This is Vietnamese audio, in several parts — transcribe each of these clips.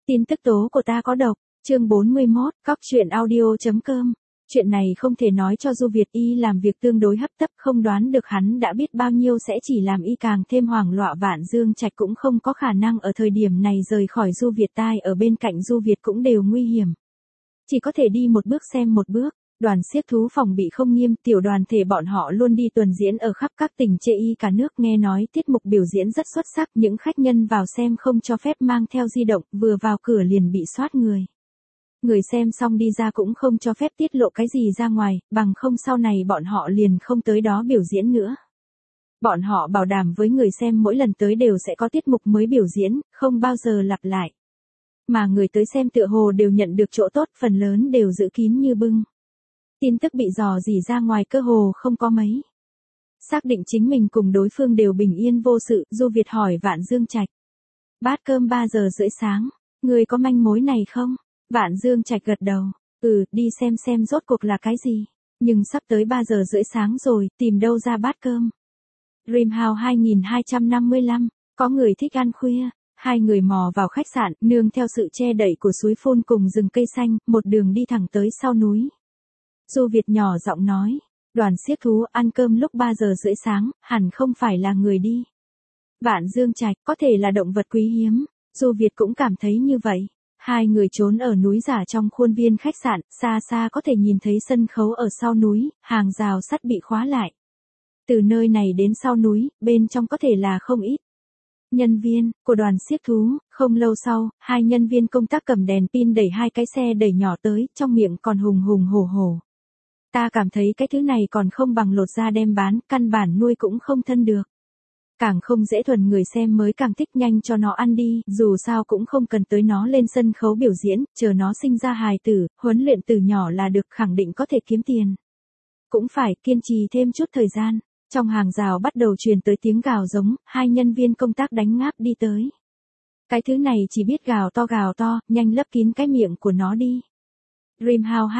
Tin tức tố của ta có độc, chương 41, cóc truyện audio.com. Chuyện này không thể nói cho Du Việt y làm việc tương đối hấp tấp, không đoán được hắn đã biết bao nhiêu sẽ chỉ làm y càng thêm hoảng loạn. Vạn Dương Trạch cũng không có khả năng ở thời điểm này rời khỏi Du Việt, tai ở bên cạnh Du Việt cũng đều nguy hiểm. Chỉ có thể đi một bước xem một bước. Đoàn xiếc thú phòng bị không nghiêm, tiểu đoàn thể bọn họ luôn đi tuần diễn ở khắp các tỉnh chê y cả nước, nghe nói tiết mục biểu diễn rất xuất sắc, những khách nhân vào xem không cho phép mang theo di động, vừa vào cửa liền bị soát người. Người xem xong đi ra cũng không cho phép tiết lộ cái gì ra ngoài, bằng không sau này bọn họ liền không tới đó biểu diễn nữa. Bọn họ bảo đảm với người xem mỗi lần tới đều sẽ có tiết mục mới biểu diễn, không bao giờ lặp lại. Mà người tới xem tựa hồ đều nhận được chỗ tốt, phần lớn đều giữ kín như bưng. Tin tức bị dò dỉ ra ngoài cơ hồ không có mấy. Xác định chính mình cùng đối phương đều bình yên vô sự, Du Việt hỏi Vạn Dương Trạch. Bát cơm 3 giờ rưỡi sáng, người có manh mối này không? Vạn Dương Trạch gật đầu, đi xem rốt cuộc là cái gì. Nhưng sắp tới 3 giờ rưỡi sáng rồi, tìm đâu ra bát cơm. Dreamhouse 2255, có người thích ăn khuya. Hai người mò vào khách sạn, nương theo sự che đậy của suối phun cùng rừng cây xanh, một đường đi thẳng tới sau núi. Du Việt nhỏ giọng nói, đoàn xiếc thú ăn cơm lúc 3 giờ rưỡi sáng, hẳn không phải là người đi. Vạn Dương Trạch, có thể là động vật quý hiếm. Du Việt cũng cảm thấy như vậy. Hai người trốn ở núi giả trong khuôn viên khách sạn, xa xa có thể nhìn thấy sân khấu ở sau núi, hàng rào sắt bị khóa lại. Từ nơi này đến sau núi, bên trong có thể là không ít nhân viên của đoàn xiếc thú. Không lâu sau, hai nhân viên công tác cầm đèn pin đẩy hai cái xe đẩy nhỏ tới, trong miệng còn hùng hùng hổ hổ. Ta cảm thấy cái thứ này còn không bằng lột ra đem bán, căn bản nuôi cũng không thân được. Càng không dễ thuần, người xem mới càng thích, nhanh cho nó ăn đi, dù sao cũng không cần tới nó lên sân khấu biểu diễn, chờ nó sinh ra hài tử, huấn luyện từ nhỏ là được, khẳng định có thể kiếm tiền. Cũng phải kiên trì thêm chút thời gian. Trong hàng rào bắt đầu truyền tới tiếng gào giống, hai nhân viên công tác đánh ngáp đi tới. Cái thứ này chỉ biết gào to, nhanh lấp kín cái miệng của nó đi. Dreamhouse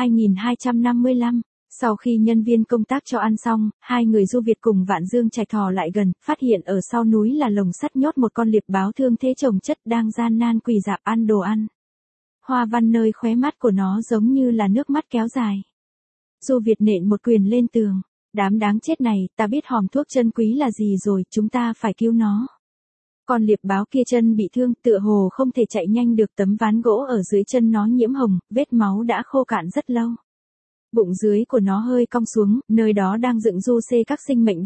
2255. Sau khi nhân viên công tác cho ăn xong, hai người Du Việt cùng Vạn Dương Trạch thò lại gần, phát hiện ở sau núi là lồng sắt nhốt một con liệp báo thương thế chồng chất đang gian nan quỳ dạp ăn đồ ăn. Hoa văn nơi khóe mắt của nó giống như là nước mắt kéo dài. Du Việt nện một quyền lên tường. Đám đáng chết này, ta biết hòm thuốc chân quý là gì rồi, chúng ta phải cứu nó. Con liệp báo kia chân bị thương, tựa hồ không thể chạy nhanh được, tấm ván gỗ ở dưới chân nó nhiễm hồng, vết máu đã khô cạn rất lâu. Bụng dưới của nó hơi cong xuống, nơi đó đang dựng du xê các sinh mệnh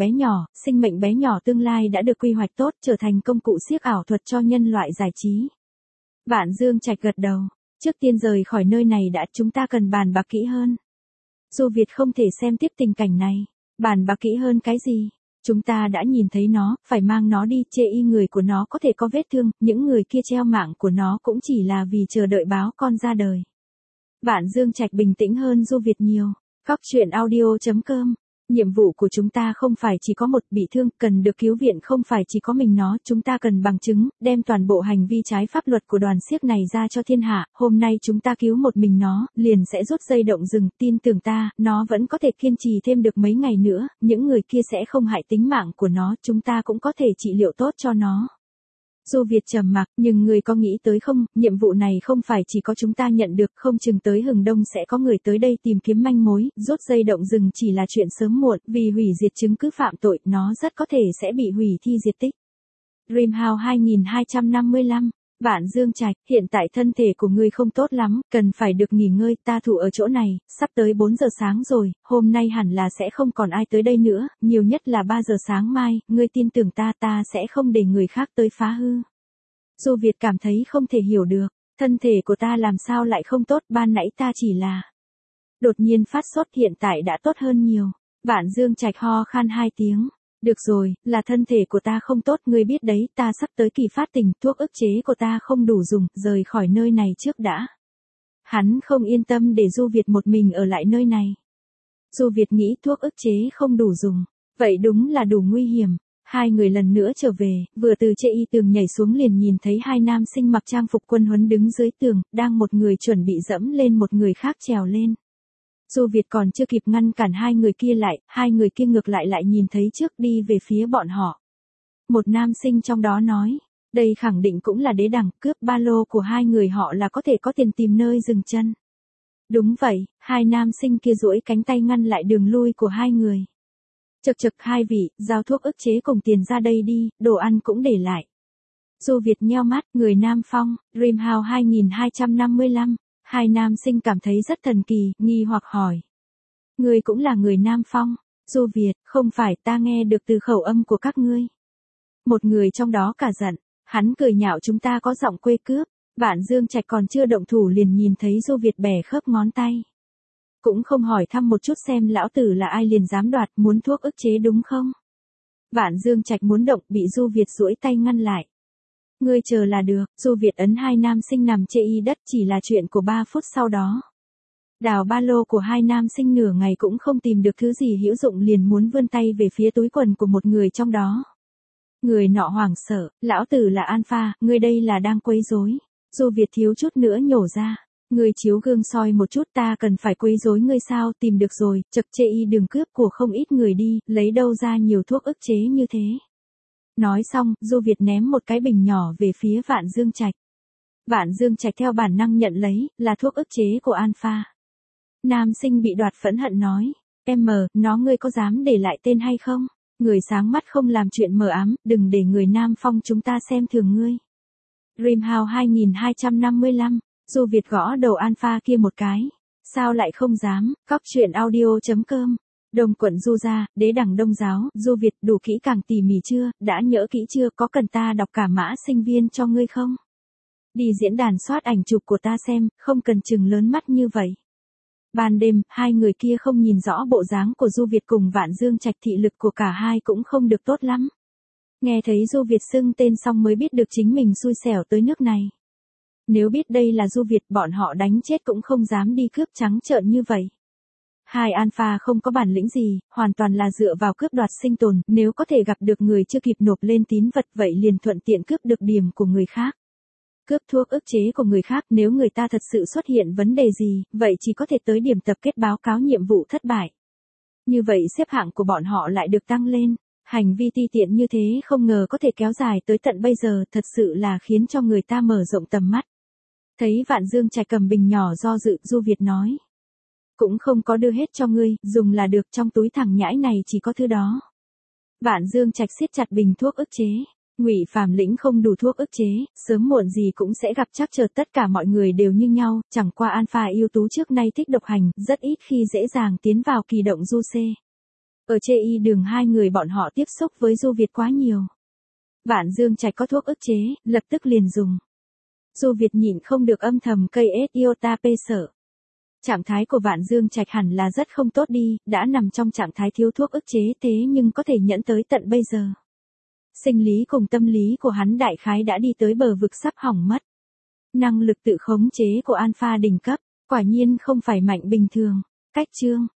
bé nhỏ tương lai đã được quy hoạch tốt, trở thành công cụ xiếc ảo thuật cho nhân loại giải trí. Vạn Dương Trạch gật đầu, trước tiên rời khỏi nơi này đã, chúng ta cần bàn bạc kỹ hơn. Du Việt không thể xem tiếp tình cảnh này. Bàn bạc kỹ hơn cái gì? Chúng ta đã nhìn thấy nó, phải mang nó đi, chê y người của nó có thể có vết thương, những người kia treo mạng của nó cũng chỉ là vì chờ đợi báo con ra đời. Vạn Dương Trạch bình tĩnh hơn Du Việt nhiều. Cóc truyện audio.com. Nhiệm vụ của chúng ta không phải chỉ có một, bị thương, cần được cứu viện không phải chỉ có mình nó, chúng ta cần bằng chứng, đem toàn bộ hành vi trái pháp luật của đoàn xiếc này ra cho thiên hạ. Hôm nay chúng ta cứu một mình nó, liền sẽ rút dây động rừng, tin tưởng ta, nó vẫn có thể kiên trì thêm được mấy ngày nữa, những người kia sẽ không hại tính mạng của nó, chúng ta cũng có thể trị liệu tốt cho nó. Du Việt trầm mặc, nhưng người có nghĩ tới không, nhiệm vụ này không phải chỉ có chúng ta nhận được, không chừng tới hừng đông sẽ có người tới đây tìm kiếm manh mối, rút dây động rừng chỉ là chuyện sớm muộn, vì hủy diệt chứng cứ phạm tội, nó rất có thể sẽ bị hủy thi diệt tích. Dreamhouse 2255, Vạn Dương Trạch, hiện tại thân thể của ngươi không tốt lắm, cần phải được nghỉ ngơi, ta thủ ở chỗ này, sắp tới 4 giờ sáng rồi, hôm nay hẳn là sẽ không còn ai tới đây nữa, nhiều nhất là 3 giờ sáng mai, ngươi tin tưởng ta sẽ không để người khác tới phá hư. Du Việt cảm thấy không thể hiểu được, thân thể của ta làm sao lại không tốt, ban nãy ta chỉ là đột nhiên phát sốt, hiện tại đã tốt hơn nhiều. Vạn Dương Trạch ho khan 2 tiếng. Được rồi, là thân thể của ta không tốt, ngươi biết đấy, ta sắp tới kỳ phát tình, thuốc ức chế của ta không đủ dùng, rời khỏi nơi này trước đã. Hắn không yên tâm để Du Việt một mình ở lại nơi này. Du Việt nghĩ thuốc ức chế không đủ dùng, vậy đúng là đủ nguy hiểm. Hai người lần nữa trở về, vừa từ chê y tường nhảy xuống liền nhìn thấy hai nam sinh mặc trang phục quân huấn đứng dưới tường, đang một người chuẩn bị dẫm lên một người khác trèo lên. Du Việt còn chưa kịp ngăn cản hai người kia lại, hai người kia ngược lại nhìn thấy trước đi về phía bọn họ. Một nam sinh trong đó nói, Đây khẳng định cũng là đế đẳng, cướp ba lô của hai người họ là có thể có tiền tìm nơi dừng chân. Đúng vậy, hai nam sinh kia duỗi cánh tay ngăn lại đường lui của hai người. Chậc chậc hai vị, giao thuốc ức chế cùng tiền ra đây đi, đồ ăn cũng để lại. Du Việt nheo mắt, người Nam Phong, Dream House 2255, hai nam sinh cảm thấy rất thần kỳ, nghi hoặc hỏi. Ngươi cũng là người Nam Phong, Du Việt, không phải ta nghe được từ khẩu âm của các ngươi. Một người trong đó cả giận, hắn cười nhạo chúng ta có giọng quê cướp, Vạn Dương Trạch còn chưa động thủ liền nhìn thấy Du Việt bẻ khớp ngón tay. Cũng không hỏi thăm một chút xem lão tử là ai liền dám đoạt muốn thuốc ức chế đúng không? Vạn Dương Trạch muốn động bị Du Việt duỗi tay ngăn lại. Ngươi chờ là được, Du Việt ấn hai nam sinh nằm chê y đất chỉ là chuyện của 3 phút sau đó. Đào ba lô của hai nam sinh nửa ngày cũng không tìm được thứ gì hữu dụng liền muốn vươn tay về phía túi quần của một người trong đó. Người nọ hoảng sợ, lão tử là Alpha, ngươi đây là đang quấy rối. Du Việt thiếu chút nữa nhổ ra. Ngươi chiếu gương soi một chút ta cần phải quấy rối ngươi sao tìm được rồi, chậc chê y đường cướp của không ít người đi, lấy đâu ra nhiều thuốc ức chế như thế. Nói xong, Du Việt ném một cái bình nhỏ về phía Vạn Dương Trạch. Vạn Dương Trạch theo bản năng nhận lấy, là thuốc ức chế của Alpha. Nam sinh bị đoạt phẫn hận nói, nó ngươi có dám để lại tên hay không? Người sáng mắt không làm chuyện mờ ám, đừng để người Nam Phong chúng ta xem thường ngươi. Dream House 2255, Du Việt gõ đầu Alpha kia một cái. Sao lại không dám, cóc truyện audio.com. Đông quận Du gia, đế đẳng Đông giáo, Du Việt đủ kỹ càng tỉ mỉ chưa, đã nhỡ kỹ chưa, có cần ta đọc cả mã sinh viên cho ngươi không? Đi diễn đàn soát ảnh chụp của ta xem, không cần chừng lớn mắt như vậy. Ban đêm, hai người kia không nhìn rõ bộ dáng của Du Việt cùng Vạn Dương Trạch thị lực của cả hai cũng không được tốt lắm. Nghe thấy Du Việt xưng tên xong mới biết được chính mình xui xẻo tới nước này. Nếu biết đây là Du Việt bọn họ đánh chết cũng không dám đi cướp trắng trợn như vậy. Hai Alpha không có bản lĩnh gì, hoàn toàn là dựa vào cướp đoạt sinh tồn, nếu có thể gặp được người chưa kịp nộp lên tín vật vậy liền thuận tiện cướp được điểm của người khác. Cướp thuốc ức chế của người khác nếu người ta thật sự xuất hiện vấn đề gì, vậy chỉ có thể tới điểm tập kết báo cáo nhiệm vụ thất bại. Như vậy xếp hạng của bọn họ lại được tăng lên. Hành vi ti tiện như thế không ngờ có thể kéo dài tới tận bây giờ thật sự là khiến cho người ta mở rộng tầm mắt. Thấy Vạn Dương Trạch cầm bình nhỏ do dự, Du Việt nói. Cũng không có đưa hết cho ngươi, dùng là được trong túi thằng nhãi này chỉ có thứ đó. Vạn Dương Trạch siết chặt bình thuốc ức chế. Ngụy Phàm lĩnh không đủ thuốc ức chế, sớm muộn gì cũng sẽ gặp trắc trở tất cả mọi người đều như nhau, chẳng qua Alpha ưu tú trước nay thích độc hành, rất ít khi dễ dàng tiến vào kỳ động du C. Ở chê y đường hai người bọn họ tiếp xúc với Du Việt quá nhiều. Vạn Dương Trạch có thuốc ức chế, lập tức liền dùng. Du Việt nhịn không được âm thầm cây iota p sợ. Trạng thái của Vạn Dương Trạch hẳn là rất không tốt đi, đã nằm trong trạng thái thiếu thuốc ức chế thế nhưng có thể nhẫn tới tận bây giờ. Sinh lý cùng tâm lý của hắn đại khái đã đi tới bờ vực sắp hỏng mất. Năng lực tự khống chế của Alpha đỉnh cấp, quả nhiên không phải mạnh bình thường. Cách chương